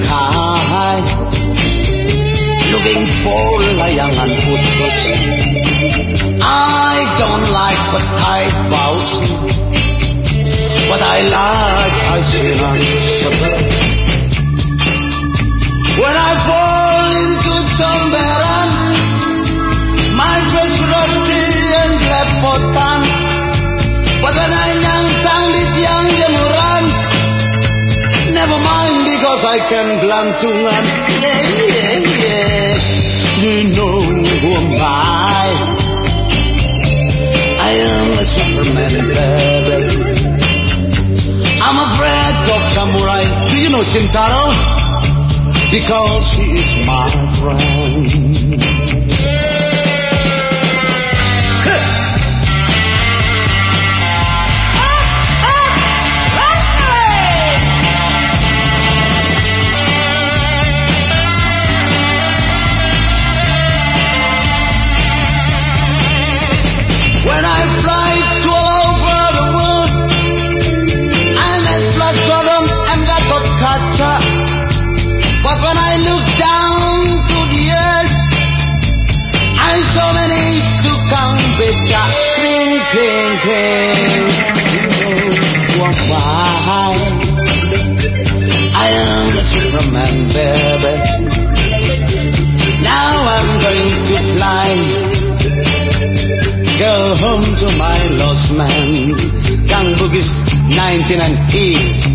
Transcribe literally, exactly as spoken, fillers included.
sky, looking for layangan putus. I don't like the tight bouncing, but I like Asian sugar. When I fall into Tamberan, my friends roti and lepotan. But when I young sang with young jemuran, never mind because I can glantungan. Yeah, yeah, yeah. You know who am I? I am a Superman, baby. I'm afraid of samurai. Do you know Shintaro? Because he is my friend. When I fly to all over the world, I met Flash Gordon and got Kacha. But when I look down to the earth, I saw many to Cambodia. Cling, cling, cling. You know why? I am the Superman, baby. Now I'm going to fly. Go home to my lost man. Gang Boogies ninety-nine E.